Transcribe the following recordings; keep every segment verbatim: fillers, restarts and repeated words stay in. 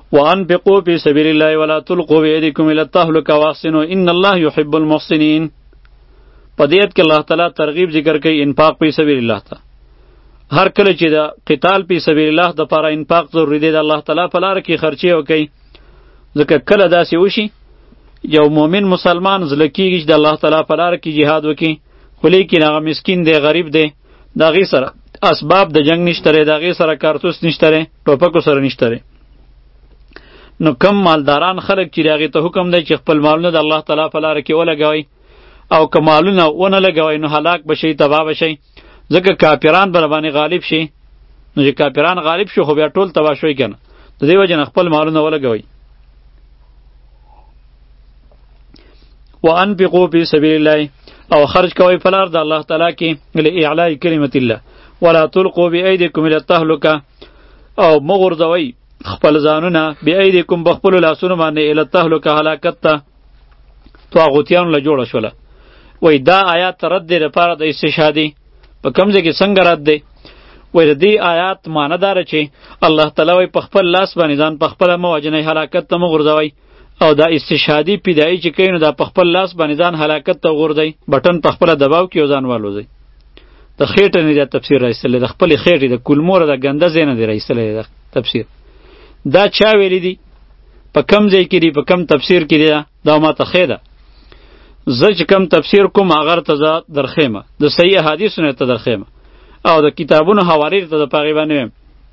وانفقوا فی سبیل الله ولا تلقوا بأیدیکم الی التهلکة واحسنوا ان الله يحب المحسنین. په دې آیت کې الله تعالی ترغیب ذکر کوي انفاق فی سبیل الله ته. هر کله چې د قتال فی سبیل الله د لپاره انفاق ضروری دی، د الله تعالی په لاره کې خرچې وکړي. ځکه کله داسې وشي یو مؤمن مسلمان زړه کېږي چې د الله تعالی په لاره کې جهاد وکړي، خو لیکن هغه مسکین دی، غریب دی، د هغې سره اسباب د جنگ نشته دی، د هغې سره کارتوس نشته دی، ټوپکو سره نشته دی. نو کم مالداران خلک چې د هغې ته حکم دی چې خپل مالونه د الله تعالی په لاره کې ولګوئ، او که مالونه ونه لګوئ نو هلاک به شئ، تباه به شئ. ځکه کافران به راباندې غالب شي. نو چې کافران غالب شو خو بیا ټول تباه شوي که نه. د دې وجې نه خپل مالونه ولګوئ. وانفقوا فی سبیل الله، او خرج کوئ په لار د الله تعالی کې لاعلاء کلمة الله ولا تلقوا بأیدیکم الی التهلکة، او مه غورځوئ خپل ځانونه بأیدیکم بخپلو لاسونو باندې الی التهلکة هلاکت ته. طاغوتیانو له جوړه شوله. وایي دا آیات رد دی لپاره د استشهادي. په کوم ځای کې څنګه رد دی؟ وایي د دې آیات معنی داره چې الله تعالی وایي په خپل لاس باندې ځان په خپله مه وژنئ، هلاکت ته مه غورځوئ. او دا استشهادي پیدایي چې کوي نو دا په خپل لاس باندې ځان هلاکت ته غورځئ، بټن په خپله دباو کړي او ځان والوځئ. د خېټه نه دا تفسیر راایستلی، د خپلې خېټې د کولموره د ګنده ځای نه دی راایستلی دا تفسیر. دا چا ویلی دی؟ په کم ځای کې دی؟ په کم تفسیر کې دی؟ دا ماته ښې ده. زه چې کم تفسیر کوم هغه ته زه درخیمه، د صحیح احادیثو ته درخیمه، او د کتابونو حوالې ته د پاغې باندې ویم.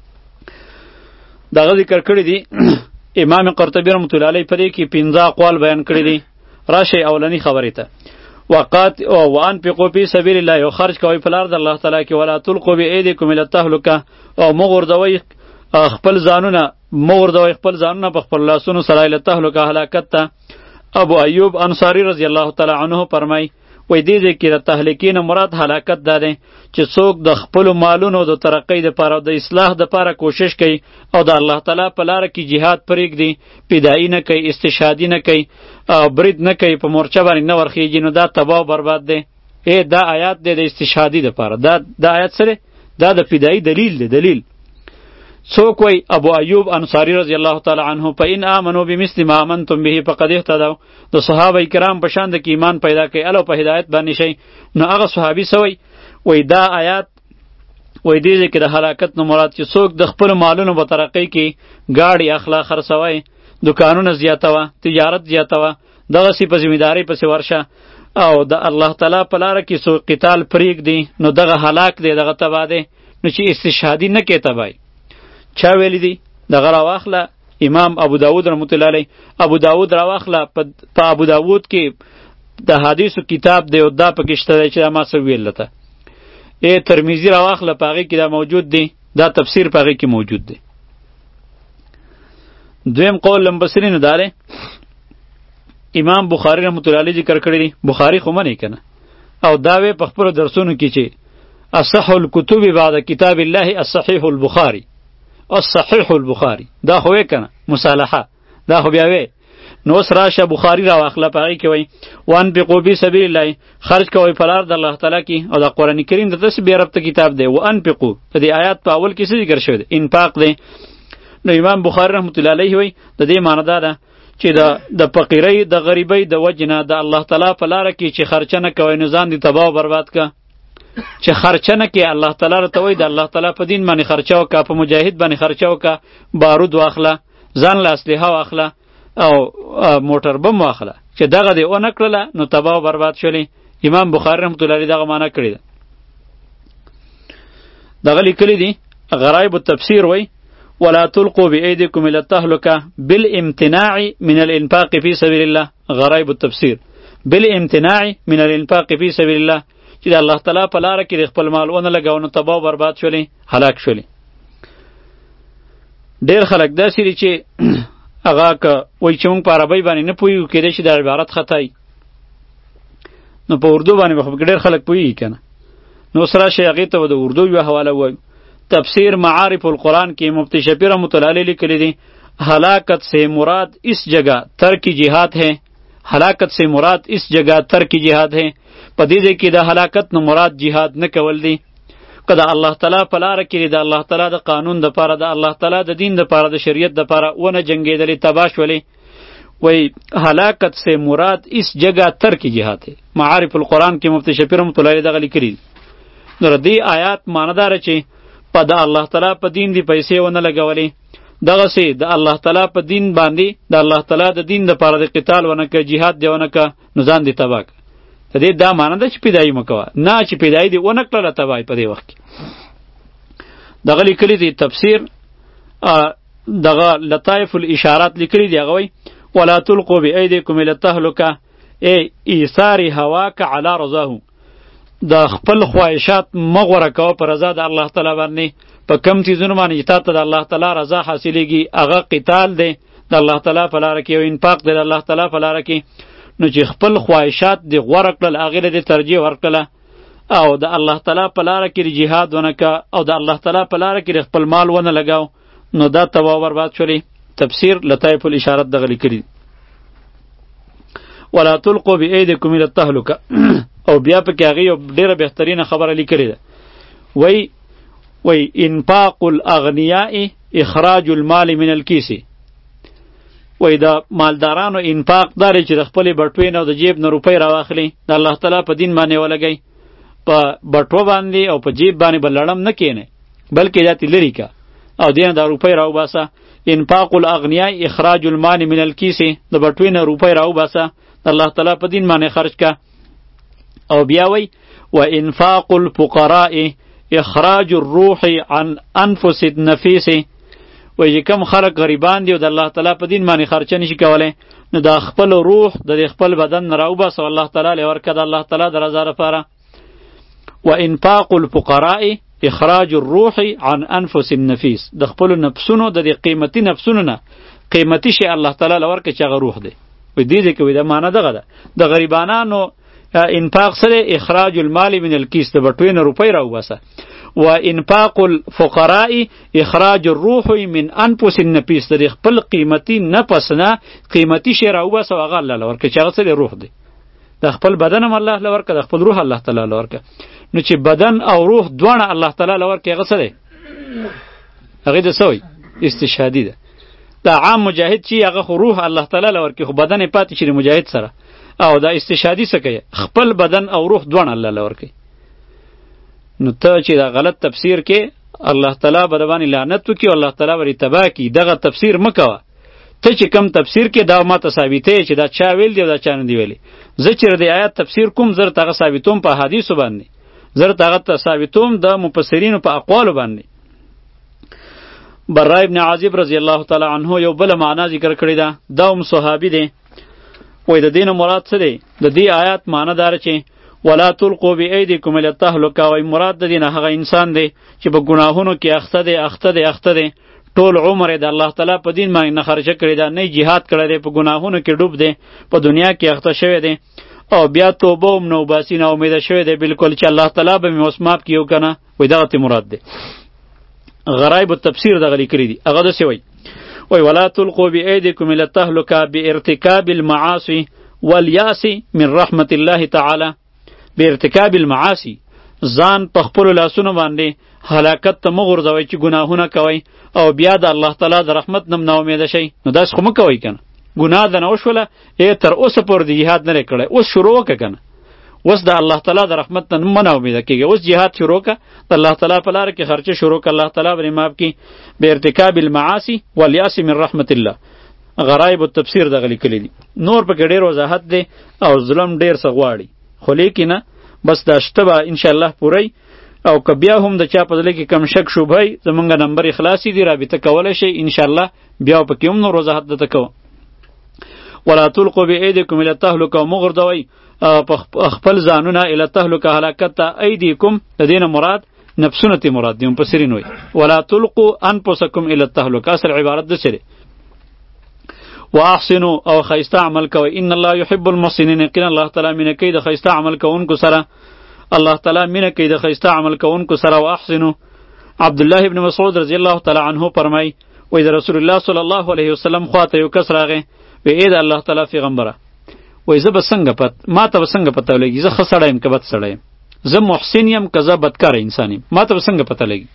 دغه ذکر کړی دی امام قرطبی رحمة الله علیه په دې کې پنځه اقوال بیان کړي دي. راشئ اولنی خبرې ته. وقات وانفقوا فی سبیل الله، یو خرج کوئ په لار د الله تعالی کې، ولا تلقوا بأیدیکم الی التهلکة، او مه غورځوئ خپل ځانونه مه غورځوئ خپل ځانونه په خپل لاسونو سره الی التهلکة هلاکت ته. ابو ایوب انصاری رضی الله تعالی عنه فرمای وای دې ځای کې د تهلکې نه مراد هلاکت دا دی چې څوک د خپلو مالونو د ترقۍ دپاره او د اصلاح دپاره کوشش کوي او د الله تعالی په لاره کې جهاد پرېږدي، پیدایي نه کوي، استشهادي نه کوي، برید نه کوي، په مورچه باندې نه ورخیږي، نو دا تباه و برباد دی. ای دا آیات دی د استشهادي دپاره. دا دا آیات سره دا د پیدایي دلیل دی. دلیل څوک وای؟ ابو ایوب انصاری رضی الله تعالی عنه فإن آمنوا بمثل ما آمنتم به فقد اهتدوا. د صحابه کرام په شان د کې ایمان پیدا کوي الو په هدایت باندې شي. نو هغه صحابي سوی وای دا آیات وای دې کې د هلاکت نو مراد چې څوک د خپل مالونو په ترقۍ کې گاډي اخلا خرڅوي، دکانونه زیاتوه، تجارت زیاتوه، دغه سی په ذمہداري پسې ورشه، او د الله تعالی په لاره کې څوک قتال پرېږدي نو دغه هلاک دی، دغه تباه دی. نو چې استشهادي نه کوي تباهي. چا ویلی دی؟ دغه راواخله امام ابو داود رحمت الله علیه. ابو داود راواخله په ابو داود کې د حدیثو کتاب دی او دا پکې شته دی چې دا ما څه ویل ته. ای ترمذی راواخله په هغې کې دا موجود دی، دا تفسیر په هغې کې موجود دی. دویم قول لمبسرینو دا دی امام بخاری رحمت الله علیه ذکر کړی دی. بخاری خو منې که نه، او دا وی په خپلو درسونو کې چې اصح الکتب بعد کتاب الله الصحیح البخاری، الصحیح البخاری دا خو وی کنه مصالحه، دا خو بیا وی. نو اوس راشه بخاری را واخله په هغې کې وایي وانفقوا فی سبیل الله، خرج کوئ په لار د الله تعالی کې. او د قرآن کریم د داسې بې ربطه کتاب دی. وانفقوا د دې آیات په اول کې څه ذکر شوی دی؟ انفاق دی. نو امام بخاری رحمت الله علیه وایي د دې معنی دا ده چې د د فقیرۍ د غریبۍ د وجې نه د الله تعالی په لاره کې چې خرچه نه کوئ نو ځان دې تباه و برباد که. چې خرچه نه کې الله تعالی راته وایي د الله تعالی په دین باندې خرچه وکړه، په مجاهد باندې خرچه وکړه، بارود واخله، ځان له اسلحه واخله او موټر بم واخله. چې دغه دې ونه کړله نو تباه و برباد شولې. امام بخاری رحمت الله علیه دغه معنی کړې ده. دغه لیکلی دي غرایب التفسیر وایي ولا تلقوا بأیدیکم الی التهلکة بالامتناع من الانفاق فی سبیل الله. غرایب التفسیر بالامتناع من الانفاق فی سبیل الله، چې د الله تعالی په لاره کې د خپل مال ونه لګاو نو تباه و برباد شولې، هلاک شولې. ډېر خلک داسې دي چې هغه که وایي چې موږ په عربۍ باندې نه پوهېږو، کیدای شي دا عبارت خطا وي، نو په اردو باندې به خو ډېر خلک پوهېږي که نه. نو اوس راشئ هغې ته به د اردو یوه حواله ووایو. تفسیر معارف القرآن کې مفتی شفیع رحمۃ اللہ علیہ لیکلی دی ہلاکت سے مراد اس جگہ ترک جہاد ہے. ہلاکت سے مراد اس جگہ ترک جہاد ہے. په دې ځای کې د هلاکت نه مراد جهاد نه کول دی. که د الله تعالی په لاره کې د الله تعالی د قانون د پاره د الله تعالی د دین د پاره د شریعت د پاره ونه جنگیدلی تباه شولې وی هلاکت سے مراد اس جگہ ترک جهاد ہے. معارف القرآن کې مفتی شفیع رحمۃ اللہ علیہ دغه لیکلی نو دې آیات ماندار چې په د الله تعالی په دین دی پیسې ونه لګولې دغه سي د الله تعالی په دین باندې د الله تعالی د دین د پاره د قتال ونه ک جهاد دی ونه ک نو ځان دی تباه ک دې دا معنی ده چې پیدایي مکوه نه چې پیدایي دی ونه کړه تباه په دې وخت دغه لیکلی دی تفسیر دغه لطائف الاشارات لیکلی دی هغه ولا تلقوا بأيديكم الى التهلكه ای ایثار هواک علی رضاه د خپل خواهشات مغوره کوه پر رضا د الله تعالی باندې په کم چیزونو باندې چې تاسو د الله تعالی رضا حاصلېږي هغه قتال دی د الله تعالی په لاره کې او انفاق دی د الله تعالی په لاره کې نو چې خپل خواهشات دی غوره کړل هغې له دې ترجیح ورکړله او د الله تعالی په لاره کې جهاد ونه که او د الله تعالی په لاره کې خپل مال ونه لګاو نو دا تباه برباد شولې. تفسیر لطائف الاشارات دغه لیکلي ولا تلقوا بأيديكم الى التهلكه او بیا په کې هغې یو ډېره بهترینه خبره لیکلې ده وی وی انفاق الاغنیاء اخراج المال من الکیس وی دا مالدارانو انفاق داره چې د خپلې بټوې نه او د جیب نه روپۍ راواخلي د الله تعالی په دین باندې ولګئ په بټوه باندې او په جیب باندې به لړم نه کینې بلکې داتې لرې که او دې نه دا روپۍ راوباسه. انفاق الاغنیاء اخراج المال من الکیس د بټوې نه روپۍ راوباسه د الله تعالی په دین باندې خرج که. او بیا وی و انفاق الفقراء اخراج الروح عن انفس النفیس وی چې کم خلق غریبان دی او د الله تعالی په دین باندې خرچه نشي کولی نو د خپل روح د خپل بدن نه راوباسه او الله تعالی له ورکه د الله تعالی د رضا لپاره. و انفاق الفقراء اخراج الروح عن انفس النفیس د خپل نفسونو د قیمتي نفسونو نه قیمتي شی الله تعالی له ورکه چې هغه روح دی. وی دې دې کې وی دا معنی دغه ده د غریبانانو انفاق سره اخراج المال من الکیس د بټوې نه روپۍ راوباسه. و انفاق الفقراء اخراج الروح من انفس النفیس د خپل قیمتي نفس نه قیمتي شی راوباسه هغه الله له ورکه چې هغه سره روح دی د خپل بدن هم الله له ورکه د خپل روح الله تعالی له ورکه. نو چې بدن او روح دواړه الله تعالی له ورکه هغه سره هغه د سوی استشهادي ده. دا عام مجاهد چې هغه خو روح الله تعالی له ورکه خو بدن یې پاتې شي مجاهد سره او دا استشهادي څه کوي خپل بدن او روح دواړه الله له ورکه. نو ته چې دا غلط تفسیر کې الله تعالی به د باندې لعنت وکړي او الله تعالی به تباه کړي دغه تفسیر مه کوه. ته چې کم تفسیر کې دا ما ته ثابتې چې دا چا ویل دی او دا چا نه دی ویلی زه چې د آیات تفسیر کوم زه ته هغه ثابتوم په حدیثو باندې زه ته هغه ثابتوم د مفسرینو په اقوالو باندې. برا ابن عازب رضی الله تعالی عنه یو بل معنا ذکر کړی ده دا هم صحابي دی وای د دین مراد څه دی د دې آیات معنی دار چې ولا تلقوا بأيديكم الى التهلكه وای مراد د دین هغه انسان دی چې په ګناهونو کې اخته دی اخته دی اخته دی ټول عمر د الله تعالی په دین باندې نه خرچه کړی دا نه جهاد کړی دی په ګناهونو کې ډوب دی په دنیا کې اخته شوی دی او بیا توبه هم نو باسي نه امید شوی دی بالکل چې الله تعالی به مې وسماب کیو کنه وای دغه ته مراد دی. غرایب التفسیر دغه لیکلی دی هغه داسې وای وای ولا تلقوا بأيديكم الى التهلكه بارتكاب المعاصي والياس من رحمة الله تعالی بارتكاب المعاصي ځان په خپلو لاسونو باندې هلاکت ته مه غورځوئ چې ګناهونه کوئ او بیا د الله تعالی د رحمت نه نا امیده شئ نو داسې خو مه کوئ کنه ګناه دنه وشوله ای تر اوسه پورې د جهاد نه دی کړی اوس شروع وکړه کنه اوس د الله تعالی د رحمت نه مه نا امیده کېږي اوس جهاد شروع کړه د الله تعالی په لاره کې خرچه شروع کړه الله تعالی به معاف کړي بارتکاب المعاصي والیاس من رحمت الله. غرایب التفسیر دغه لیکلی دي نور پکې ډېر وضاحت دی او ظلم ډېر څه غواړي خو لیکن بس دا شته به انشاءالله پوری او که بیا هم د چا په زړه کې کم شک شوبهی زمونږ نمبر خلاصي دی رابطه کولی شئ انشاءالله بیا پکې هم نور وضاحت درته کوم. ولا تلقوا بأيديكم الى التهلكه مه غورځوئ خپل ځانونه الى التهلكه هلاکت ته ایدیکم د دې نه مراد نفسونه ته مراد دی مفسرین وایي ولا تلقوا انفسکم الى التهلكه اصل عبارت ده سره واحسنوا او خیسته عمل کوئ ان الله يحب المحسنین یقینا الله تعالی مینه کوي د خیسته عمل کوونکو سره الله تعالی مینه کوي د خیسته عمل کوونکو سره واحسنوا. عبد الله ابن مسعود رضی الله تعالی عنه فرمای وای د رسول الله صلی الله علیه وسلم خواته یو کس راغی وی اې د الله تعالی پیغمبره وای زه به څنګه پت ما ته به څنګه پته ولګي زه ښه سړی یم که بد سړی یم زه محسن یم که زه بدکار انسان یم، ما ته به څنګه پته لګي؟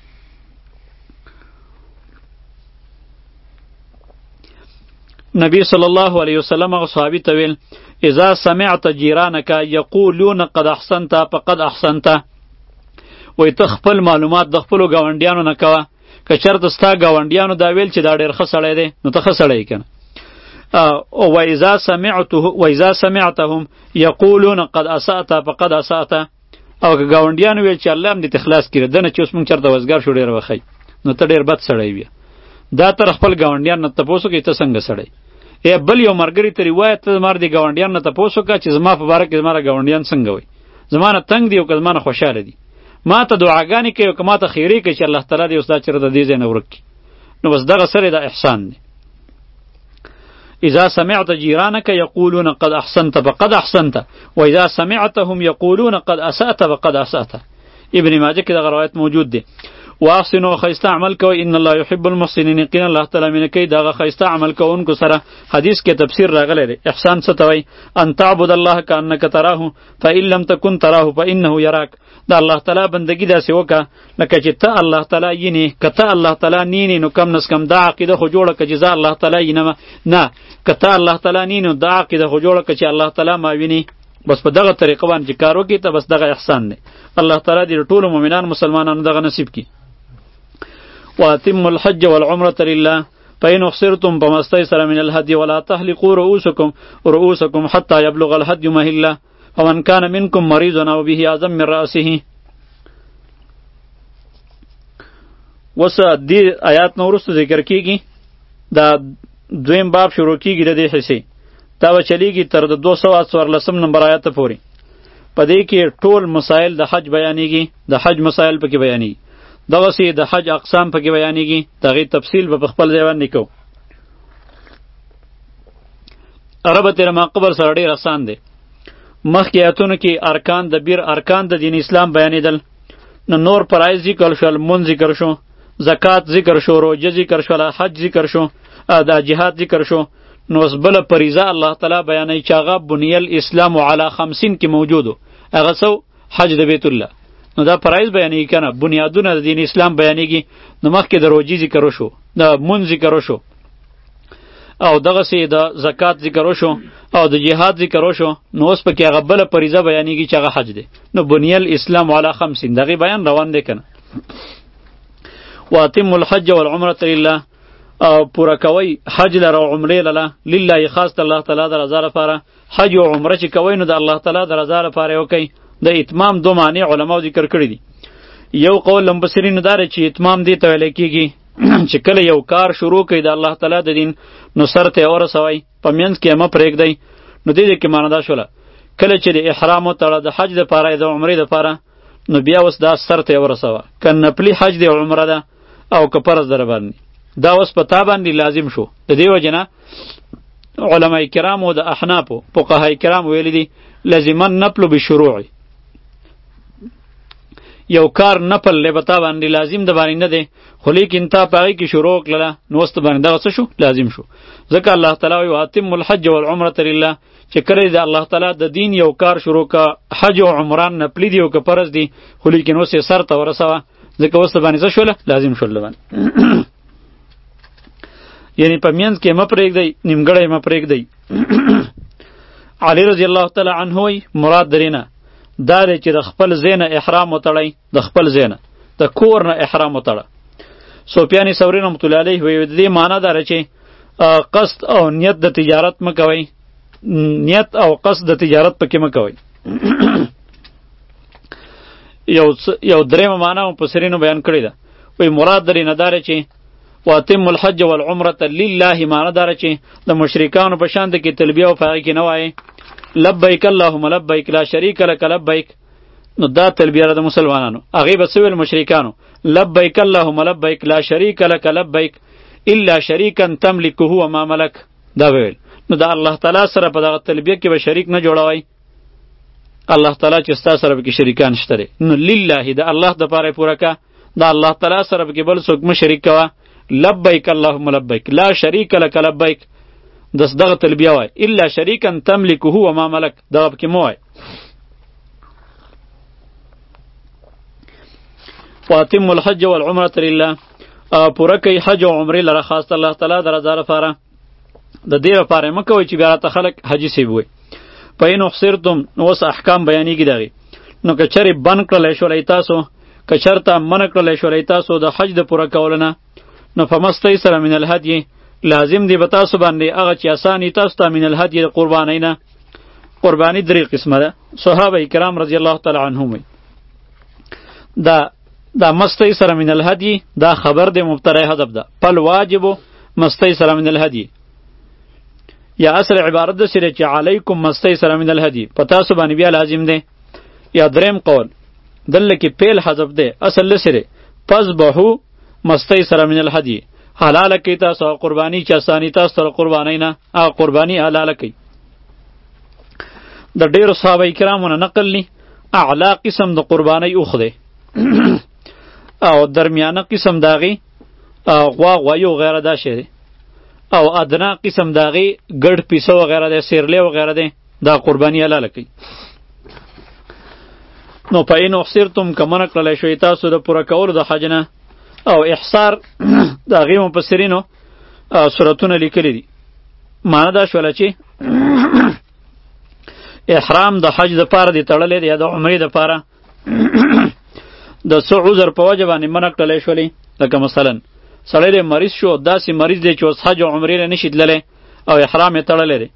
نبی صلی الله علیه وسلم هغه صحابي ته ویل اذا سمعت جیرانک یقولون قد احسنت فقد احسنت. وایي ته خپل معلومات د خپلو ګاونډیانو نه کوه، که چېرته ستا ګاونډیانو دا ویل چې دا ډېر ښه سړی دی نو ته ښه سړی یې که نه. واذا سمعته واذا سمعتهم یقولون قد اسأت فقد اسأت. او که ګاونډیانو ویل چې الله هم دې ته خلاص کړي دنه چې اوس موږ چېرته وزګار شو ډېر وښی نو ته ډېر بد سړی بیا. دا تر خپل ګاونډیان نه تپوس وکړي ته څنګه سړی. ای بل یو ملګري ته روایت ته زما د ګاونډیان نه تپوس وکړه چې زما په باره کې زما ګاونډیان څنګه وایي، زما نه تنګ دي او که زما نه خوشحاله دي، ما ته دعاګانې کوي او که ما ته خیرې کوي چې الله تعالی دې اوس دا چېرته دې ځای نه ورک کړي، نو بس دغه سره دا احسان دی. اذا سمعت جيرانك يقولون قد احسنت فقد احسنت واذا سمعتهم يقولون قد اسأت فقد اسأت. ابن ماجه کې دغه روایت موجود دی. واحسنوا خیسته عمل کوي ان الله يحب المحسنین، یقینا الله تعالی مینه کوي دغه خیسته عمل کوونکو سره. حدیث کې تفسیر راغلی دی احسان څه ته وایي؟ ان تعبد الله کانک تراه فان لم تکن تراه فانه یراک. د الله تعالی بندگی داسې وکړه لکه چې ته الله تعالی یینې، که ته الله تعالی نینې نو کم نس کم دا عقیده خو جوړه که چې زه الله تعالی ینم، نه که ته الله تعالی نینې نو دا عقیده خو جوړه که چې الله تعالی ما ویني. بس په دغه طریقه باندې چې کار وکړي ته بس دغه احسان دی. الله تعالی دې ټولو مؤمنان مسلمانانو دغه نصیب کړي. واتم الحج والعمرة لله فإن أحصرتم فما استيسر من الهدي ولا تحلقوا رؤوسكم رؤوسكم حتى يبلغ الهدي مهله فمن كان منكم مريض أو به أذى من رأسه. وس دې آیات نو وروسته ذکر کیږي دا دویم باب شروع کیږي د دې حصے دا به چلیږي تر د دو سوه څوارلسم نمبر آیات پورې. په دې کې ټول مسائل د حج بیانېږي، د حج مسائل پکې بیانېږي، دغسې د حج اقسام پکې بیانېږي، د هغې تفصیل به په خپل ځای باندې کوو. ربط یې ما قبل سره ډېر اسان دی. مخکې آیتونو کې ارکان د بیر ارکان د دین اسلام بیانېدل، نو نور فرایض ذکر شول، مونځ ذکر شو، زکات ذکر شو، روژه ذکر شوله، حج ذکر شو، دا جهاد ذکر شو. نو اوس بله فریضه الله تعالی بیانوي چې هغه بنی الاسلام علی خمسین کې موجود و، هغه څه حج د بیت الله. نو دا فرایض بیانېږي که نه، بنیادونه د دین اسلام بیانېږي. نو مخکې د روژې ذکر وشو، د مونځ ذکر وشو، او دغسې د زکات ذکر وشو، او د جهاد ذکر وشو. نو اوس پکې هغه بله فریضه بیانېږي چې هغه حج دی. نو بنی الاسلام علی خمسین دغې بیان روان دی که نه. واتم الحج والعمرة لله، او پوره کوئ حج لره او عمرې لله، لله خاص د الله تعالی د رضا لپاره. حج او عمره چې کوئ نو د الله تعالی د رضا لپاره یې وکئ. د اتمام دو معنی علماو ذکر کړي دي. یو قول لمبصرینو دا دی چې اتمام دې ته ویلی کېږي چې کله یو کار شروع کړئ د الله تعالی د دین نو سر ته یې ورسوئ، په منځ کې یې مه پرېږدئ. نو دې دې کې معنی دا شوله کله چې د احرام وتړه د حج دپاره د عمرې دپاره نو بیا اوس دا سر ته یې ورسوه، که نفلي حج دی عمره ده او که فرض در باندې دا اوس په تا باندې لازم شو. د دې وجې نه علماء کرامو د احنافو فقهای کرام ویلی دي لازما نفل بشروع، یو کار نفل لی به تا باندې لازم د باندې نه دی، خو لیکن تا په هغې کې شروع کړله نو اوس د باندې دغه څه شو لازم شو. ځکه الله تعالی وایي واتم الحج والعمرة لله، چې کله د الله تعالی د دین یو کار شروع که حج او عمران نفلي دي او که فرض دي، خو لیکن اوس یې سر ته ورسوه، ځکه اوس د باندې څه شوله لازم شول د باندې. یعنی په منځ کې مه پرېږدئ، نیمګړی مه پرېږدئ. علی رضی الله تعالی عنه وایي مراد درې نه دا دی چې د خپل ځای نه احرام وتړئ، د خپل ځای نه د کور نه احرام وتړه. سفیان ثوری رحمة الله علیه وایي د دې معنا دا ده چې قصد او نیت د تجارت مه کوئ، نیت او قصد د تجارت پکې مه کوئ. یو یو درېمه معنا مفسرینو بیان کړې ده، وایي مراد درې نه دا دی چې واتم الحج والعمرة لله، معنا دا ده چې د مشرکانو په شان د کې تلبیه او په هغې کې نه وایي لبیک اللهم لبیک لا شریک لک لبیک. نو دا تلبیه ده د مسلمانانو، هغې به څه ویل مشرکانو لبیک اللهم لبیک لا شریک لک لبیک الا شریکا تملکه وما ملک، دا ویل. نو دا الله تعالی سره په دغه تلبیه کې به شریک نه جوړوئ، الله تعالی چې ستا سره پکې شریکان شته دی. نو لله د الله دپاره یې پوره که، د الله تعالی سره پکې بل څوک مه شریک کوه. لبیک اللهم لبیک لا شریک لک لبیک، دس دغه تلبیه وای الا شریکا تملکه وما ملک، دغه پکې مه وای. واتم الحج والعمره لله پوره کوي حج او عمرې لره خاص الله تعالی د رضا لپاره. د دې لپاره مه کوئ چې بیا راته خلک حاجي صاحب وایي. فإن احصرتم نو اوس احکام بیانېږي د هغې. نو که چرې بند کړلی شولی تاسو، که چېرته منع کړلی شولی تاسو د حج د پوره کولو نه، نو فمستیسر من الهدي لازم دی به تاسو باندې هغه چې اسان وي تاسو ته من الهدي د قربانۍ نه. قرباني درې قسمه ده. صحابه کرام رضی الله تعالی عنهم وایي دا دا مستیسر من الهدي دا خبر دی مبتدی حذف ده. پل واجب مستیسر من الهدي یا اصل عبارت ده سره چې علیکم مستیسر من الهدي په تاسو باندې بیا لازم دی. یا دریم قول دلته کې پیل حذف ده اصل لسره فذبحوا مستیسر من الهدي حلال کی تاسو قربانی چې اسانی تاسو تر قربانی نه هغه قربانی حلال کی. د ډیرو صحابه کرامو نه نقل نی اعلی قسم د قربانی اوخده او درمیانه قسم داغي غوا غوایو غیره دا شه او ادنا قسم داغي ګډ پیسو وغیره ده سیرلی وغیره ده دا قربانی حلال کی. نو پاین احصرتم کمن کړل شوی تاسو د پوره کولو د حج نه او احصار د هغې مفسرینو صورتونه لیکلي دي. معنی دا شوله چې احرام د حج دپاره دی تړلی دی یا د عمرې دپاره د څه عذر په وجه باندې منع کړلی شولې. لکه مثلا سړی دی مریض شو، داسې مریض دی چې اوس حج او عمرې نه نشي تللی او احرام یې تړلی دی.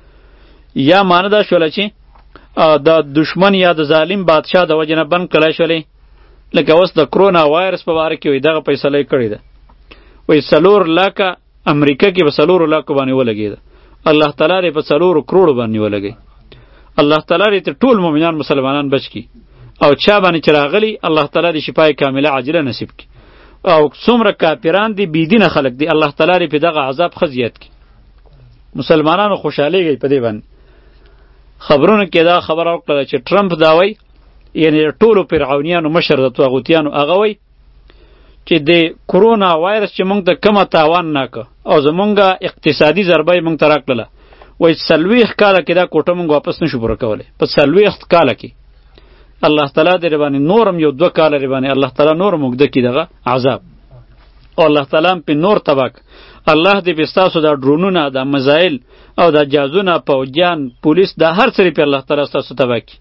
یا معنی دا شوله چې د دشمن یا د ظالم بادشاه د وجه نه بند کړلی شولې. لکه اوس د کرونا وایرس په باره کې وایي دغه فیصله یې کړې ده، وایي څلور لاکه امریکا کې په څلورو لاکو باندې ولګېده، الله تعالی دې په څلورو کروړو باندې ولګوي. الله تعالی دې ته ټول مؤمنان مسلمانان بچ کړي او چا باندې چې راغلي الله تعالی دې شفای کامله عاجله نصیب کړي. او څومره کافران دي بېدینه خلک دي الله تعالی دې په دغه عذاب ښه زیات کړي. مسلمانانو خوشحالېږئ په دې باندې. خبرونو کې دا خبره وکړله چې ټرمپ دا وایي یعنی ټولو فرعونیانو مشر د طاغوتیانو هغه وایي چې د کرونا وایرس چې موږ ته کومه تاوان ناکه او زمونږ اقتصادي ضربه یې موږ ته راکړله، وایي څلوېښت کاله کې دا کوټه موږ واپس نشو پوره کولی. په څلوېښت کاله کې الله تعالی دې باندې نورم یو دوه کاله دې باندې الله تعالی نورم اوږده کړي دغه عذاب او الله تعالی هم پې نور تباه الله دې پې ستاسو دا ډرونونه دا مزایل او دا جازونه پوجیان پولیس دا هر څه پې الله تعالی ستاسو تباه کړي.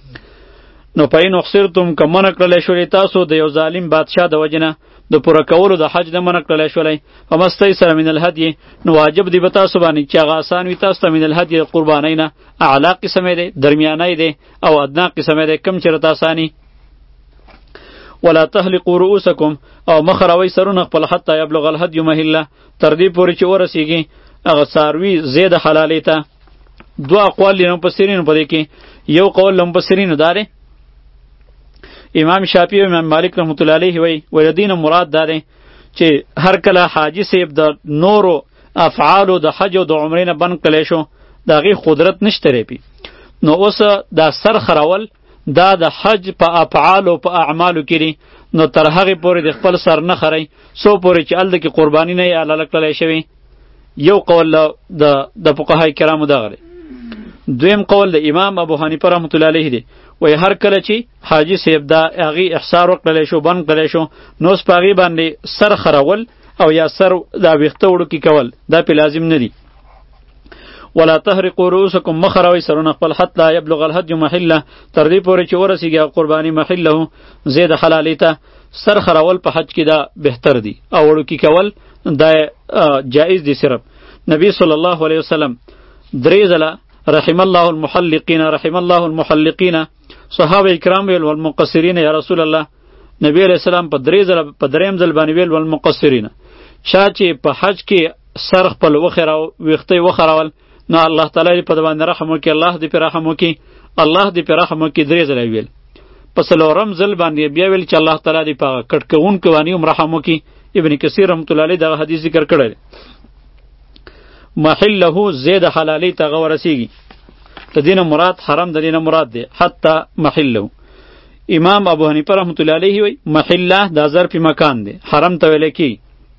نو پاین اخسرتم که منع کړلی شولې تاسو د یو ظالم بادشاه د وجې نه د پوره کولو د حج نه منع کړلی شولی، فمستیسر من الهدي نو واجب دی به تاسو باندې چې هغه آسان وي تاسو ته من الهدي د قربانۍ نه اعلی قسم دی، درمیانی دی او ادنا قسم دی، کم چې راته اساني. ولا تحلقوا رؤوسکم او مخ راوئ سرونه خپل حتی یبلغ الهدي محله تر دې پورې چې ورسیږي هغه څاروي زید حلالۍ ته. دوه اقوال دي مفسرینو په دې کې. یو قول له مفسرینو دا دی امام شافعی او امام مالک رحمت الله علیه وی ولدین مراد دا دی چې هر کله حاجی صاحب د نورو افعالو د حج او د عمرې نه بند کړلی شو د هغې قدرت نشته ری نو اوس دا سر خرول دا د حج په افعالو په اعمالو کې دي، نو تر هغې پورې د خپل سر نه خرئ څو پورې چې هلته کې قرباني نه یې حلاله کړلی شوې. یو قول د د فقهای کرامو دغه دی. دویم قول د امام ابو حنیفه رحمت الله علیه دی، وی هر کله چې حاجی صاحب دا هغې احصار وکړلی شو بند کړلی شو نو اوس په هغې باندې سر خرول او یا سر دا ویښته وړوکي کول دا پې لازم نه دي. ولا تحرقوا رؤوسکم مخ راوئ سرونه خپل حتی یبلغ الهدي محله تر دې پورې چې ورسیږي قرباني محله زید حلالۍ ته. سر خرول په حج کې دا بهتر دی او وړوکي کول دا جایز دی. صرف نبی صلی الله علیه وسلم درې ځله رحم الله المحلقین رحم الله المحلقین صحابه کرام ویل والمقصرین یا رسول الله. نبی علیہ السلام په درې ځله په دریم ځل باندې ویل والمقصرین. چا چې په حج کې سر خپل وخراو ویښته یې وخراول نو الله تعالی دې په ده باندې رحم وکړي، الله دې پې رحم وکړي، الله دې پې رحم وکړي. درې ځله ویل. په څلورم ځل باندې بیا ویل چې الله تعالی دې په هغه کټ کوونکو باندې هم رحم وکړي. ابن کثیر رحمت الله علیه دغه حدیث ذکر کړی دی. محله زید حلالۍ ته هغه ورسیږي. د دې نه مراد حرم د دې نه مراد دی حتی محله. امام ابو حنیفه رحمت الله علیه وی محله دا ظرف مکان دی، حرم ته ویل کی.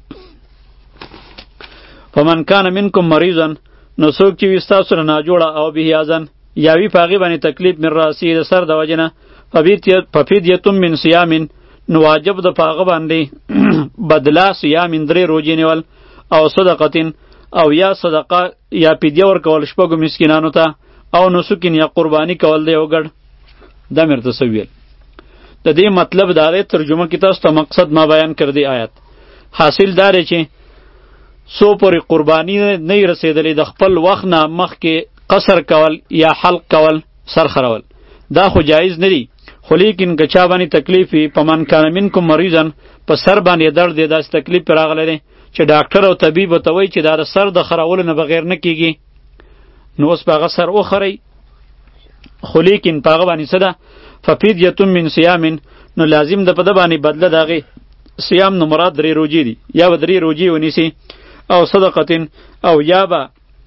فمن کان منکم مریضا نو څوک چې وي ستاسو نه ناجوړه او به اذن یا وي په هغې باندې تکلیف من راسي د سر د وجې نه ففدیة من صیام نو واجب د پاغه باندې بدلا صیام درې روزې نیول او صدقتین او یا صدقه یا فدیه ورکول شپږو مسکینانو ته او نسکین یا قربانی کول دی یو ګډ. دا مرته سویل د دې مطلب دا دی، ترجمه کې تاسو ته مقصد ما بیان کړ دی آیات. حاصل دا دی چې سو پورې قربانی نه رسیدلې د خپل وخت نه مخکې قصر کول یا حلق کول سر خرول دا خو جایز نه دی، خو لیکن که چا باندې تکلیف وي پمن کان منکم مریضن په سر باندې درد دی، داسې تکلیف پرې راغلی دی چې ډاکټر او طبیب ورته وایي چې دا د سر د خرولو نه بغیر نه کیږي، نو اوس په هغه سر وخرئ. خو لیکن په هغه باندې څه ده ففدیة من صیام، نو لازم ده په ده باندې بدله د هغې صیام نو مراد درې روجې دي، یا به درې روجې ونیسي او صدقتین او یا به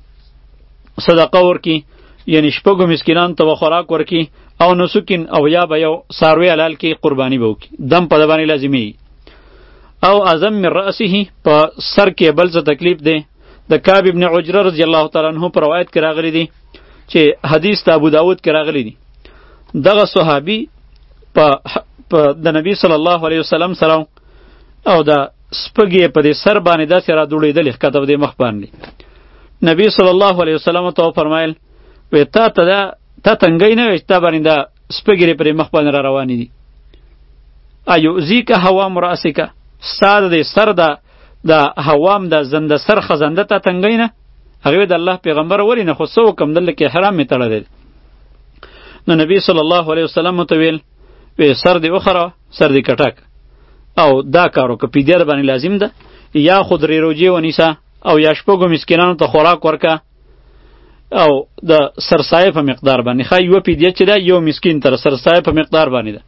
صدقه ورکي یعنی شپږو مسکینانو ته به خوراک ورکي او نسکین او یا به یو څاروی حلال کې قرباني به وکړي، دم په ده باندې لازمي. او اعظم من رأسه په سر کې بل څه تکلیف دی. د کعب ابن عجره رضی الله تعالی عنه په روایت کې راغلی دی چې حدیث د ابو داود کې راغلی دی. دغه صحابي په په د نبی صلی الله علیه وسلم سره او د سپږې په دې سر باندې داسې را دوړېدلې ښکته په دې مخ باندې. نبی صلی الله علیه وسلم ته وفرمایل وی تا ته دا تا تنګی نه وی چې تا باندې دا سپږې پرې مخ باندې را روانې دي. ایؤذیک هوام رأسک، ستا د سر د د هوام د زنده سر خزنده ته تنګی نه؟ هغې د الله پیغمبر ولې نه، خو څه وکړم دلته کې احرام مې تړلی دی. نو نبی صلی الله علیه وسلم ته ویل وی سر دې وخره سر دې کټک او دا کار وکړه، فدیه در باندې لازم ده، یا خو درې روجې ونیسه او یا شپږو مسکینانو ته خوراک ورکه او د سرسایه په مقدار باندې. ښایي یوه فدیه چې ده یو مسکین ته سرسایه په مقدار باندې ده،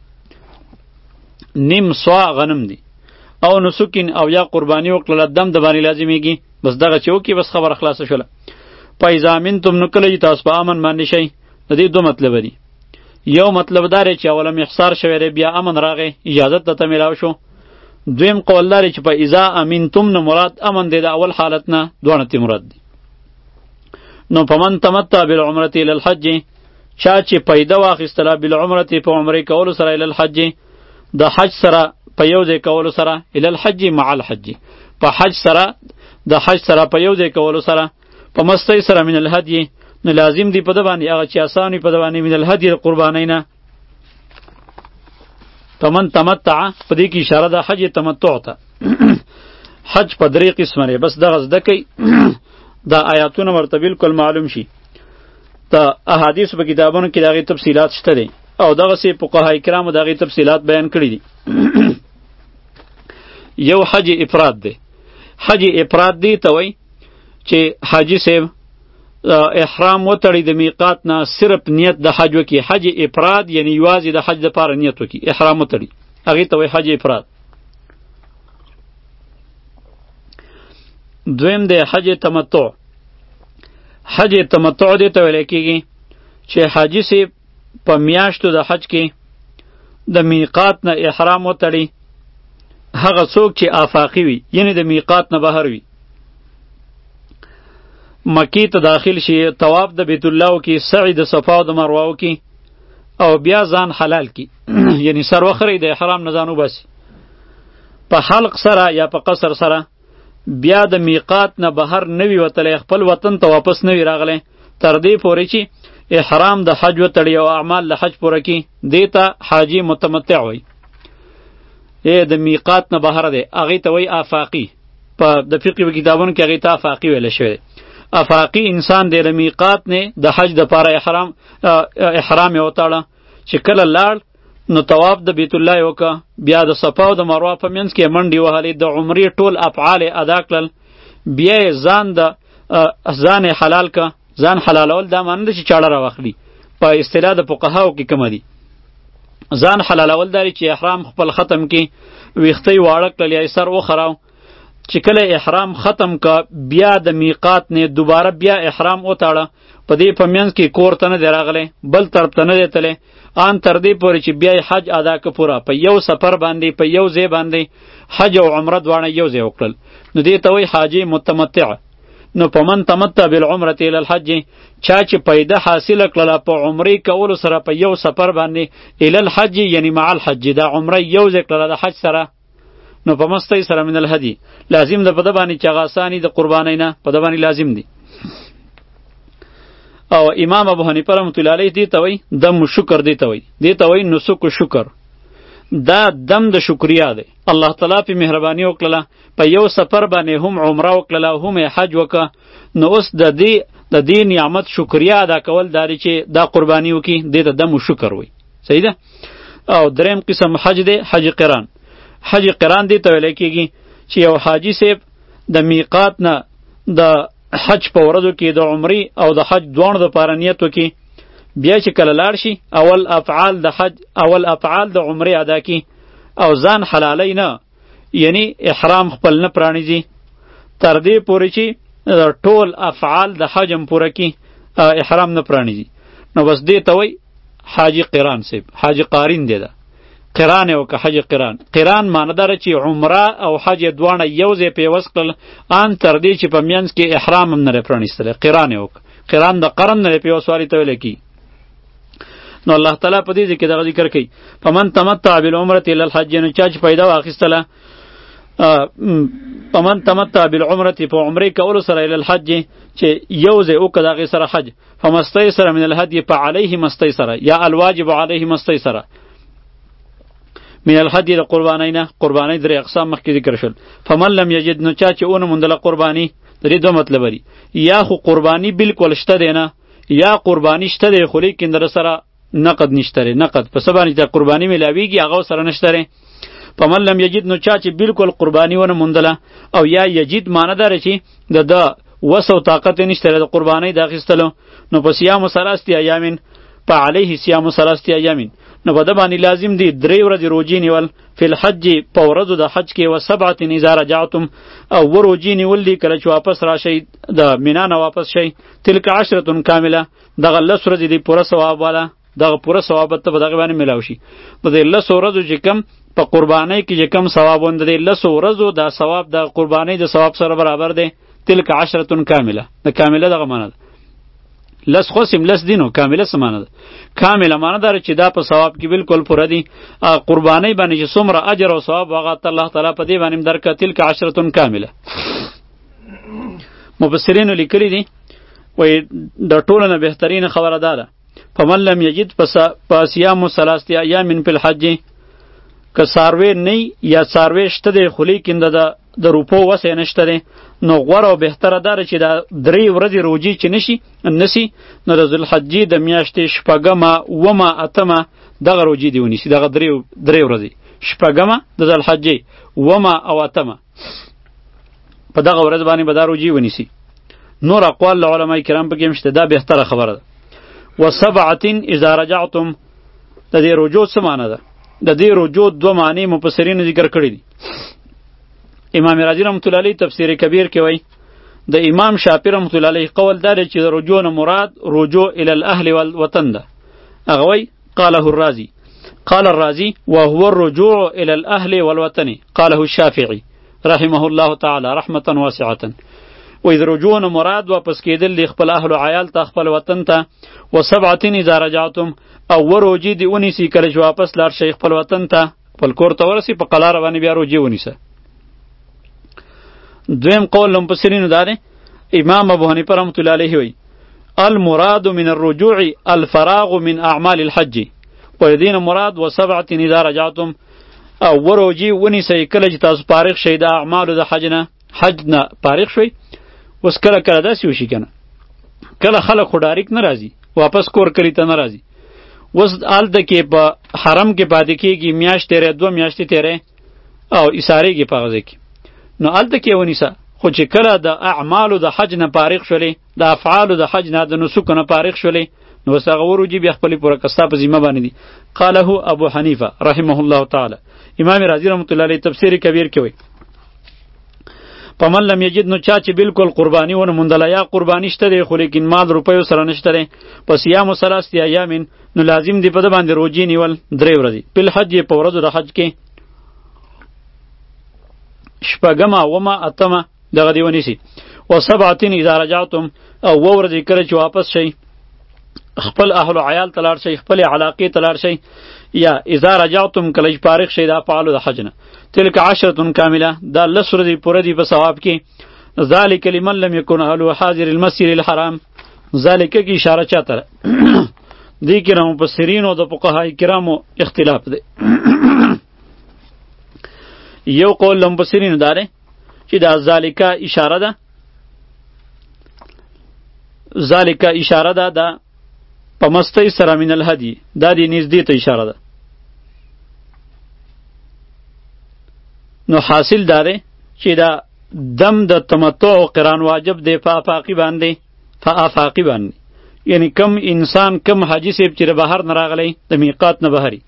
نیم سوا غنم دی او نسکین او یا قربانی وکړله دم د باندې لازمیږي. بس دغه چې وکړي بس خبره خلاصه شوله. فاذا امنتم نو کله چې تاسو په امن باندې شئ، د دې دو مطلب دي. یو مطلب دا دی چې اولم احصار شوی دی بیا امن راغی اجازت درته میلاو شو. دویم قول دا دی چې په اذا امنتم نو مراد امن دی د اول حالت نه، دواړه تی مراد دی. نو فمن تمتع بالعمرة الى الحج، چا چې پیدا واخیستله بالعمرة په عمرې کولو سره الى الحج د حج سره په یو ځای کولو سره، الى الحج مع الحج په حج سره د حج سره په یو ځای کولو سره، په مستی سره من الهدی نو لازم دی په ده باندې هغه چې آسان وي په ده باندې من الهدی قربانۍ نه. فمن تمتع په دې کې اشاره ده حج تمتع ته. حج په درې قسمه دی، بس دغه زده کوئ دا آیاتونه ورته بالکل معلوم شي. د احادیثو په کتابونو کې د هغې تفصیلات شته دی او دغسې فقهای کرامو د هغې تفصیلات بیان کړي دي. یو حج افراد دی. حج افراد دی ته وایي چې حاجي صاحب احرام وتړي د میقات نه صرف نیت د حج وکړي. حج افراد یعنی یوازې د حج دپاره نیت وکړي، احرام وتړي، هغې ته وایي حج افراد. دویم دی حج تمتع. حج تمتع دی ته ویلی کېږي چې حاجي صاحب په میاشتو د حج کې د میقات نه احرام وتړي، هغه څوک چې آفاقي وي یعنی د میقات نه بهر وي، مکی ته داخل شي، طواف د بیت الله وکړي، سعی د صفا او د مروه وکړي او بیا ځان حلال کړي یعنی سر وخري د احرام نه ځان وباسي په حلق سره یا په قصر سره، بیا د میقات نه بهر نوی وتلی، خپل وطن ته واپس نوی راغلی، تر دې پورې چې احرام د حج وتړي او اعمال د حج پوره کړي، دې ته حاجي متمتع وایي. ای د میقات نه بهر دی، هغې ته وایي آفاقي. په د فقه په کتابونو کې هغې ته آفاقي ویلی شوی دی. آفاقي انسان دی د میقات نه د حج دپاره احرام احرام یې وتاړه چې کله لاړ نو طواف د بیت الله یې وکړه، بیا د صفا او د مروه په منځ کې منډې وهلې، د عمرې ټول افعال یې ادا کړل، بیا یې ځان د ځان یې حلال که. ځان حلالول دا معنی ده چې چاړه راواخلي، په اصطلاح د فقهاو کې کومه دي. ځان حلالول دا چې احرام خپل ختم کړي، ویښته یې واړه کړل یا یې سر وخراو، چې کله احرام ختم که بیا د میقات نه دوباره بیا احرام وتاړه، په دې په منځ کې کور ته نه دی راغلی، بل طرف ته نه دی تللی، آن تر دې پورې چې بیا یې حج ادا که پوره، په یو سفر باندې په یو ځای باندې حج او عمره دواړه یو ځای وکړل، نو دې ته وایي حاجي متمتع. نو پمن تمتع بالعمره الى الحج چا چې پیدا حاصل کړله په عمرې کولو سره په یو سفر باندې الى الحج یعنی مع الحج دا عمره یو ځای کړله د حج سره نو په مستی سره من الهدی لازم ده په ده باندې چې هغه اساني د قربانۍ نه په ده باندې لازم دی. او امام ابو حنیفه رحمت الله علیه دې ته وایي دم شکر دې ته وایي دې ته وایي نسک شکر. دا دم د شکریا دی. الله تعالی په مهرباني وکړله په یو سفر باندې هم عمره وکړله هم حج وکړه نو اوس د دې د دې نعمت شکریا ادا کول داري چې دا قرباني وکړي دې ته دم شکر وایي. صحیح ده. او دریم قسم حج دی حج قران. حج قران دی ته ویل کېږي چې یو حاجي صاحب د میقات نه د حج په ورځو کې د عمرې او د حج دواړو دپاره نیت وکړي بیا چې کله لاړ شي اول افعال د حج اول افعال د عمرې ادا کړي او ځان حلالۍ نه یعنی احرام خپل نه پرانیزي تر دې پورې چې ټول افعال د حج هم پوره کړي احرام نه پرانیزي نو بس دې ته وایي حاجي قران صاحب حاجي قارین دی ده قران او که حج قران قران معنی داره چې عمره او حج دواړه یو ځای پیوس کړل ان تر دې چې په منځ کې احرام هم نه پرانیستل قران او قران د قرن نه پیوسوالي ته ویل کی نو الله تعالی په دې کې دغه ذکر کوي فمن تمتع بالعمره الى الحج نو چا چې پیدا واخیستله فمن تمتع بالعمره په عمره کولو سره الى الحج چې یو ځای وکړه دغه سره حج فمستيسر من الهدي فعليه مستيسر یا الواجب عليه مستيسر من الحج د قربانی نه قربانی درې اقسام مخکې ذکر شول فمن لم یجد نو چا چې اونه موندله قربانی درې دوه مطلب لري یا خو قربانی بالکل شته دی نه یا قربانی شته دی خو لیکن در سره نقد نشته دی نقد په څه باندې د قربانی ملاویږي هغه سره نشته دی فمن لم یجد نو چا چې بالکل قربانی ونه موندله او یا یجد معنی داره چې د د وس او طاقت نشته د قربانی د اخیستلو نو په صیام ثلاثه ایامین په علیه صیام ثلاثه ایامین نو په ده باندې لازم دی درې ورځې روجې نیول فی الحج په ورځو د حج کې و سبعة اذا رجعتم او و روجې نیول دي کله چې واپس راشئ د مینا نه واپس شئ تلک عشرة کامله دغه لس ورځې دی پوره ثواب والا دغه پوره ثواب ته په دغه باندې میلاو شي د دې لس ورځو چې کم په قربانۍ کې چې کم ثواب وند دی لس ورځو دا ثواب د قربانۍ د ثواب سره برابر دی تلک عشرة کامله د کامله دغه معنی لس خوسم لس دینو کامله سمانه ده کامله معنی داره چې دا په ثواب کې بالکل پوره دي قربانی باندې چې څومره اجر او ثواب هغه الله تعالی په دې باندې درکړه تلک عشرة کامله مفسرین لیکلي دي وای د ټولو نه بهترین خبره ده فمن لم یجد پس صیام ثلاثه ایام فی الحج که ساروی نه یا ساروی شته دی خو لیکن د د روپو وسه نشته دی نو غوره او بهتره داره چې دا درې ورځې روجي چې نشي نسی نو د ذوالحجې د میاشتې شپږمه اومه اتمه دغه روجي دی ونیسي دغه درې درې ورځې شپږمه د ذوالحجې اومه او اتمه په دغه ورځ باندې به دا روجي ونیسي نور اقوال علماء کرام پکې هم شته دا بهتره خبره ده و سبعة اذا رجعتم د دې روجو څه معنی ده د دې روجو دوه معنی مفسرین ذکر کړي دي امام رازی رحمت الله علیه تفسیر کبیر کې وای د امام شافعی رحمت الله علیه قول دار چې د رجوع نه مراد رجوع الی الاهل والوطن ده هغه وای قاله الرازی قال الرازی وهو الرجوع الى الاهل والوطن قاله الشافعي رحمه الله تعالی رحمتا واسعه و اذ رجوع نه مراد واپس کېدل د خپل اهل او عیال ته خپل وطن ته و سبعة اذا رجعتم او وروجی دی اونیسی کله چې واپس لاړ شي خپل وطن ته خپل کور ته ورسی په قلار باندې بیا روجی ونیسه دویم قول لمپسرینو داره امام ابو حنیفه رحمت الله علیه وی المراد من الرجوع الفراغ من اعمال الحج و دین مراد و سبعة اذا رجعتم او وروجی ونیسی کله چې تاسو فارغ شئ د اعمالو د حج نه حج نه فارغ شئ اوس کله کله داسې وشي کنه کله خلک خو ډایرکټ نه راځي واپس کور کلی ته نه راځي اوس هلته کې په حرم کې پاتې کېږي میاشت تیرې دوه میاشتې تیرې او ایسارېږي په هغه ځای کې نو هلته کې ونیسه خو چې کله د اعمالو د حج نه فارغ شولې د افعالو د حج نه د نسکو نه فارغ شولې نو اوس هغه وروجي بیا خپلې پوره که ستا په ذمه باندې دي قاله ابو حنیفه رحمه الله تعالی امام رازی رحمت الله علیه تفسیر کبیر کې وایي پمن لم یجد نو چا چې بالکل قربانی ونه موندله یا قربانی شته دی خو لیکن مال روپیو سره نشته دی په صیام ثلاثه ایام نو لازم دی په ده باندې روجې نیول درې ورځې په حج په ورځو د حج کې شپږمه اومه اتمه دغه دی ونیسي و سبعتین اذا رجعتم او ورځې کله چې واپس شئ خپل اهل و عیال ته لاړ شئ خپلې علاقې ته لاړ شئ یا اذا رجعتم کله چې فارغ شئ دا فعلو د حج نه تلک عشرة کامله دا لس ورځې پوره دي په ثواب کې ذلک لمن لم یکن اهل حاضر المسجد الحرام ذلک کی اشاره چاته دی کې نو مفسرین او د فقهای کرامو اختلاف دی یو قول لمفسرین داره چې دا ذالک اشاره ده ذالک اشاره ده دا په مستی سره من الهدی دا دی نږدې ته اشاره ده نو حاصل داره چې دا دم د تمتع او قران واجب دی په افاقی باندې په افاقی باندې یعنی کم انسان کم حاجی سیب چې بهر نه راغلی د میقات نه بهري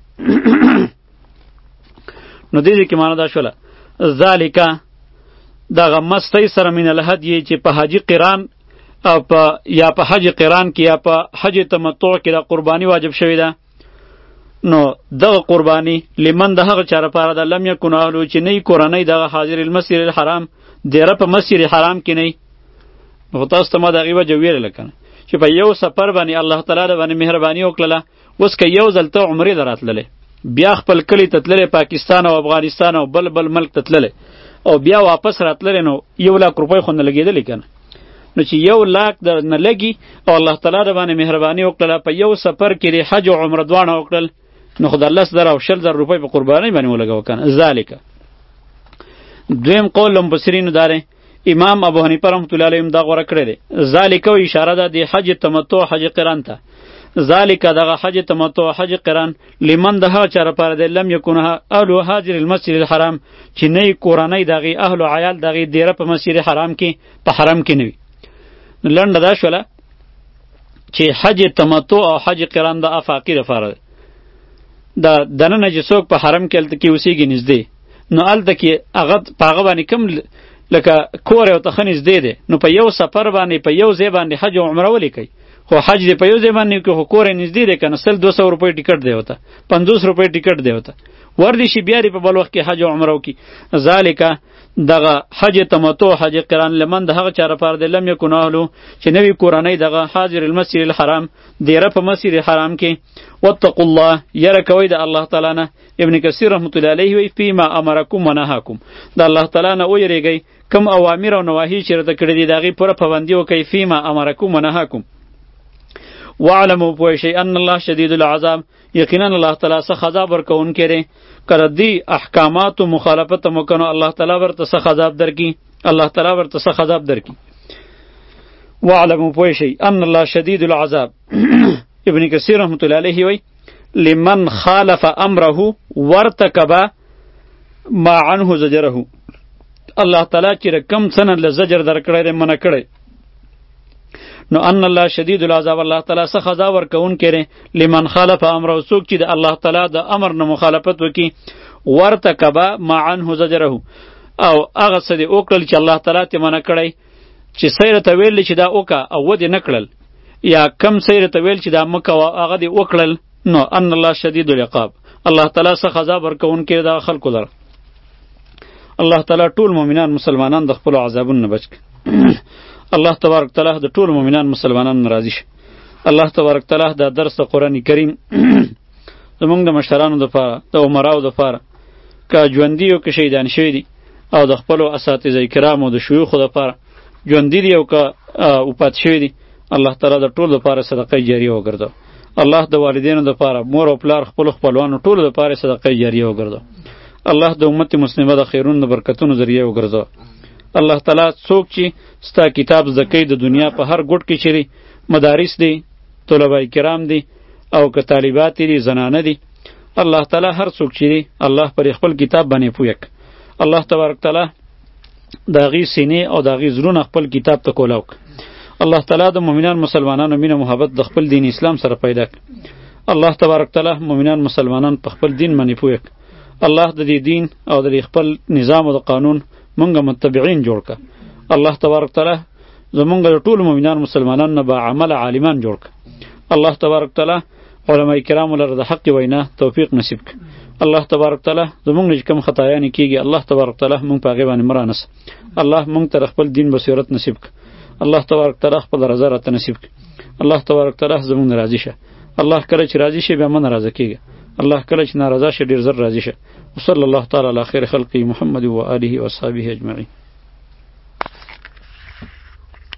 نو دې کې معنا دا شوله ذالک دغه مستی سره من الهدی چې په حاجی قران او په یا په حج قران کې یا په حج تمتع کې د قربانی واجب شوی ده نو دغه قربانی لمن دغه چاره پاره د لم یکن اهلو چې نه کورنۍ دغه حاضر المسجد الحرام دیره په مسجد حرام کې نه نو تاسو ته ما دغه وجه ویل لکنه چې په یو سفر باندې الله تعالی باندې مهرباني وکړه اوس که یو ځل ته عمرې دراتللې بیا خپل کلی تتللې پاکستان او افغانستان او بل بل ملک تتللې او بیا واپس راتللې نو یو لاک روپۍ خو نه لګېدلې کنه نو چې یو لاک در نه لګي او الله تعالی باندې مهرباني وکړه په یو سفر کې د حج او عمره دواړه وکړل نو خدای الله زر او شل زر روپۍ په قربانی باندې ولګاو کنه ذالک دویم قول مفسرین داره امام ابو حنیفه رحمۃ اللہ علیہ دا غوړه کړی دی ذالک و اشاره ده د حج تمتع حج قران ته ذالک دغه حج تمتع حج قران لمن ده چر پر د لم یکونه اهل حاضر المسجد الحرام چې نه قرانی دغه اهل و عیال دغه دیره په مسجد حرام کې په حرم کې نه وي لنډه دا شوله چې حج تمتع او حج قران د افاقی لپاره دا دنه چې څوک په حرم کې الته کې اوسېږي نږدې نو الته کې هغه په هغه باندې کم لکه کور او تخنیز دی دی نو په یو سفر باندې په یو ځای باندې حج او عمره ولیکي خو حج دی په یو ځای باندې کې خو کور نږدې دی کنه سل دو سو روپۍ ټیکټ دی وته پنځوس روپۍ ټیکټ دی وته وردی شي بیا په بل وخت کې حج او عمره وکي ذالک دغه حج تمتع حج قران لمن دغه چاره پر د لم یکون اهلو چې نوی قرانی دغه حاضر المسجد الحرام دیره په مسجد حرام کې واتقوا الله یره کوي د الله تعالی نه ابن کثیر رحمت الله علیه وی فيما امرکم ونهاکم د الله تعالی نه ویریږي کم اوامر او نواهی چې رته کړی دي دغه پوره پابندي وکي فيما امرکم ونهاکم واعلموا پوښی ان الله شدید العذاب یقینا الله تعالی څخه عذاب ورکون کړي کړه دی احکامات او مخالفت مکنو الله تعالی ورته څخه عذاب درکې الله تعالی ورته څخه عذاب درکې واعلموا پوښی ان الله شدید العذاب ابن کثیر رحمت الله علیه وی لمن خالف امره وارتكب ما عنه زجره الله تعالی چې کم سند له زجر درکړی منع کړی نو ان الله شدید العذاب الله تعالی څخه عذاب ورکون کړي لمن خالف امره څوک چې د الله تعالی د امر نه مخالفت وکي ورتكب ما عنه زجره او هغه څه دی وکړل چې الله تعالی ته منع کړی چې سیر ته ویل چې دا وکا او ودی نکړل یا کم سیر ته ویل چې دا مکه هغه دی وکړل نو ان الله شدید العقاب الله تعالی څخه عذاب ورکون کړي دا خلکو لره الله تعالی ټول مؤمنان مسلمانان د خپل عذابونو نه بچ الله تبارک تعالی د ټول مؤمنان مسلمانان راضي شي الله تبارک تعالی د درس قرآن کریم زمونږ د مشرانو د پاره د عمراو د پاره که ژوندي او که شهیدان شوي دي او د خپلو اساتذه کرامو د شیوخو د پاره ژوندي دي او که وفات شوي دي الله تعالی د ټول د پاره صدقه جاریه وګرځو الله د والدینو د پاره مور او پلار خپل خپلوانو ټول د پاره صدقه جاریه وګرځو الله د امت مسلمه د خیرون د برکتونو ذریعہ وګرځو الله تعالی څوک چې ستا کتاب زکی د دنیا په هر ګوټ کې چری مدارس دي طلبه کرام دي او که طالبات دي زنانه دي الله تعالی هر څوک چری الله پر خپل کتاب باندې پویک الله تبارک تعالی داغي سینې او داغي زړونه خپل کتاب ته کولاوک الله تعالی د مؤمنان مسلمانانو مینه محبت د خپل دین اسلام سره پیدا ک الله تبارک تعالی مؤمنان مسلمانان په خپل دین باندې پویک الله د دې دین او د خپل نظام او د قانون مونږه متبعین جوړ ک الله تبارک تعالی زمونږ د ټول مؤمنان مسلمانان نه با عمل عالمان جوړ ک الله تبارک تعالی علماء کرام لره د حق وینا توفیق نصیب ک الله تبارک تعالی زمونږ نه کوم خطایانې کیږي الله تبارک تعالی مونږ په هغې باندې مرانس الله مونږ ته خپل دین بصیرت نصیب کړه الله تبارک تعالی خپل رضا راته نصیب کړه الله تبارک تعالی زمونږ نه راضي شه الله کله چې راضي شي بیا مه ناراضه کیږه الله کله چې ناراضه شي ډېر زر راضي شه وصلی الله تعالی علی خیر خلقه محمد و آله و اصحابه اجمعین